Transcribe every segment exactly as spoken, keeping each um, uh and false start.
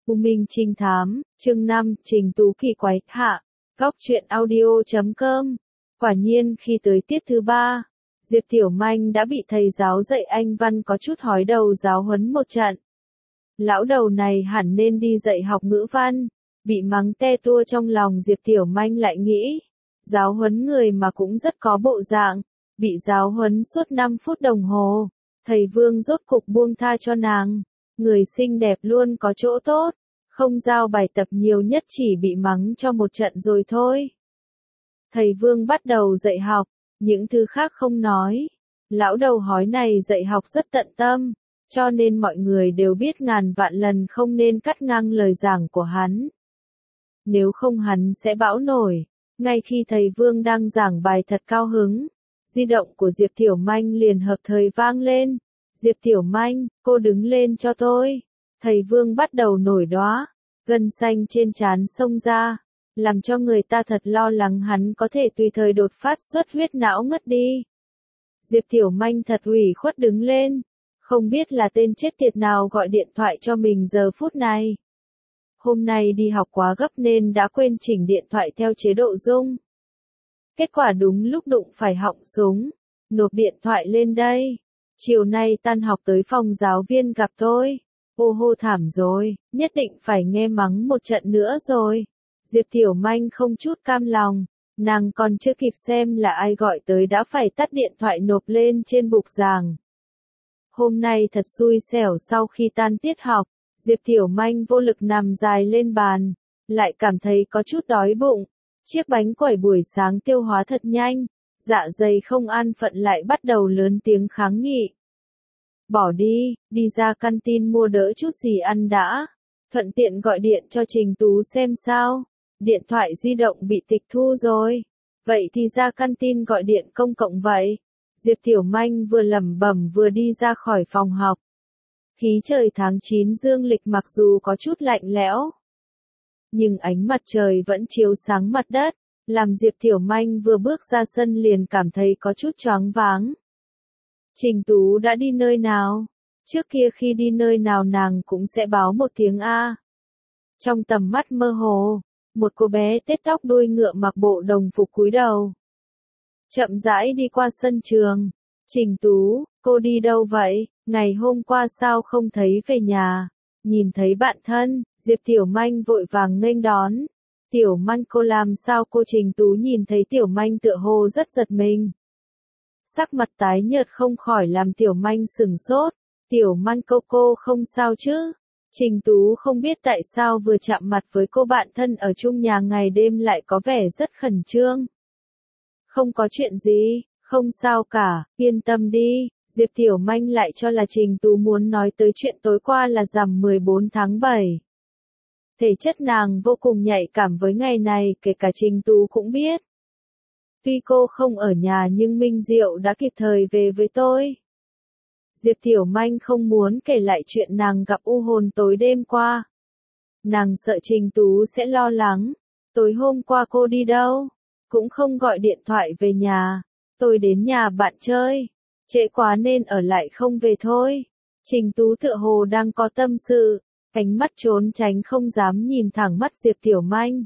U Minh Trinh Thám, chương năm, Trình Tú kỳ quái, hạ, góc truyện audio chấm com. Quả nhiên khi tới tiết thứ ba, Diệp Tiểu Manh đã bị thầy giáo dạy Anh văn có chút hói đầu giáo huấn một trận. Lão đầu này hẳn nên đi dạy học ngữ văn, bị mắng te tua trong lòng Diệp Tiểu Manh lại nghĩ. Giáo huấn người mà cũng rất có bộ dạng, bị giáo huấn suốt năm phút đồng hồ, thầy Vương rốt cục buông tha cho nàng. Người xinh đẹp luôn có chỗ tốt, không giao bài tập nhiều nhất chỉ bị mắng cho một trận rồi thôi. Thầy Vương bắt đầu dạy học, những thứ khác không nói. Lão đầu hói này dạy học rất tận tâm, cho nên mọi người đều biết ngàn vạn lần không nên cắt ngang lời giảng của hắn. Nếu không hắn sẽ bão nổi. Ngay khi thầy Vương đang giảng bài thật cao hứng, di động của Diệp Tiểu Manh liền hợp thời vang lên. Diệp Tiểu Manh, cô đứng lên cho tôi. Thầy Vương bắt đầu nổi đoá, gân xanh trên trán xông ra, làm cho người ta thật lo lắng hắn có thể tùy thời đột phát xuất huyết não ngất đi. Diệp Tiểu Manh thật ủy khuất đứng lên, không biết là tên chết tiệt nào gọi điện thoại cho mình giờ phút này. Hôm nay đi học quá gấp nên đã quên chỉnh điện thoại theo chế độ rung. Kết quả đúng lúc đụng phải họng súng, nộp điện thoại lên đây. Chiều nay tan học tới phòng giáo viên gặp tôi. Ô hô thảm rồi, nhất định phải nghe mắng một trận nữa rồi. Diệp Tiểu Manh không chút cam lòng, nàng còn chưa kịp xem là ai gọi tới đã phải tắt điện thoại nộp lên trên bục giảng. Hôm nay thật xui xẻo, sau khi tan tiết học, Diệp Tiểu Manh vô lực nằm dài lên bàn, lại cảm thấy có chút đói bụng. Chiếc bánh quẩy buổi sáng tiêu hóa thật nhanh, dạ dày không an phận lại bắt đầu lớn tiếng kháng nghị. Bỏ đi, đi ra canteen mua đỡ chút gì ăn đã, thuận tiện gọi điện cho Trình Tú xem sao. Điện thoại di động bị tịch thu rồi, vậy thì ra canteen gọi điện công cộng vậy. Diệp Tiểu Manh vừa lẩm bẩm vừa đi ra khỏi phòng học. Khí trời tháng chín dương lịch mặc dù có chút lạnh lẽo, nhưng ánh mặt trời vẫn chiếu sáng mặt đất, làm Diệp Tiểu Manh vừa bước ra sân liền cảm thấy có chút choáng váng. Trình Tú đã đi nơi nào? Trước kia khi đi nơi nào nàng cũng sẽ báo một tiếng A. Trong tầm mắt mơ hồ, một cô bé tết tóc đuôi ngựa mặc bộ đồng phục cúi đầu, chậm rãi đi qua sân trường. Trình Tú, cô đi đâu vậy? Ngày hôm qua sao không thấy về nhà? Nhìn thấy bạn thân, Diệp Tiểu Manh vội vàng nghênh đón. Tiểu Manh cô làm sao? Cô Trình Tú nhìn thấy Tiểu Manh tựa hồ rất giật mình. Sắc mặt tái nhợt không khỏi làm Tiểu Manh sửng sốt. Tiểu Manh cô cô không sao chứ? Trình Tú không biết tại sao vừa chạm mặt với cô bạn thân ở chung nhà ngày đêm lại có vẻ rất khẩn trương. Không có chuyện gì, không sao cả, yên tâm đi. Diệp Tiểu Manh lại cho là Trình Tú muốn nói tới chuyện tối qua là rằm mười bốn tháng bảy. Thể chất nàng vô cùng nhạy cảm với ngày này, kể cả Trình Tú cũng biết. Tuy cô không ở nhà nhưng Minh Diệu đã kịp thời về với tôi. Diệp Tiểu Manh không muốn kể lại chuyện nàng gặp u hồn tối đêm qua. Nàng sợ Trình Tú sẽ lo lắng. Tối hôm qua cô đi đâu? Cũng không gọi điện thoại về nhà. Tôi đến nhà bạn chơi. Trễ quá nên ở lại không về thôi. Trình Tú tựa hồ đang có tâm sự, ánh mắt trốn tránh không dám nhìn thẳng mắt Diệp Tiểu Manh.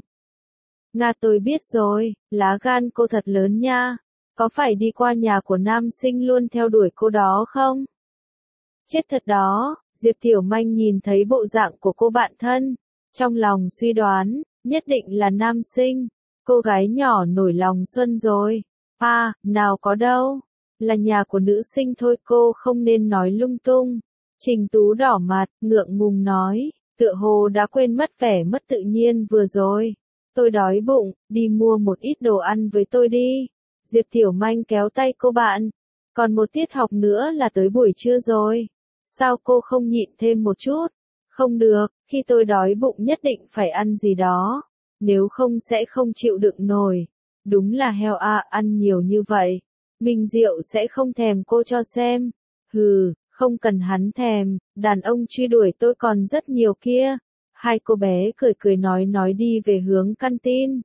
Nga tôi biết rồi, lá gan cô thật lớn nha. Có phải đi qua nhà của nam sinh luôn theo đuổi cô đó không? Chết thật đó. Diệp Tiểu Manh nhìn thấy bộ dạng của cô bạn thân, trong lòng suy đoán, nhất định là nam sinh. Cô gái nhỏ nổi lòng xuân rồi. À, nào có đâu. Là nhà của nữ sinh thôi, cô không nên nói lung tung. Trình Tú đỏ mặt, ngượng ngùng nói, tựa hồ đã quên mất vẻ mất tự nhiên vừa rồi. Tôi đói bụng, đi mua một ít đồ ăn với tôi đi. Diệp Tiểu Manh kéo tay cô bạn. Còn một tiết học nữa là tới buổi trưa rồi. Sao cô không nhịn thêm một chút? Không được, khi tôi đói bụng nhất định phải ăn gì đó. Nếu không sẽ không chịu đựng nổi. Đúng là heo à, ăn nhiều như vậy. Minh Diệu sẽ không thèm cô cho xem. Hừ, không cần hắn thèm, đàn ông truy đuổi tôi còn rất nhiều kia. Hai cô bé cười cười nói nói đi về hướng canteen.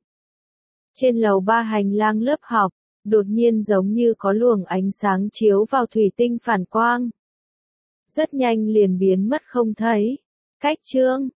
Trên lầu ba hành lang lớp học, đột nhiên giống như có luồng ánh sáng chiếu vào thủy tinh phản quang. Rất nhanh liền biến mất không thấy. Cách chương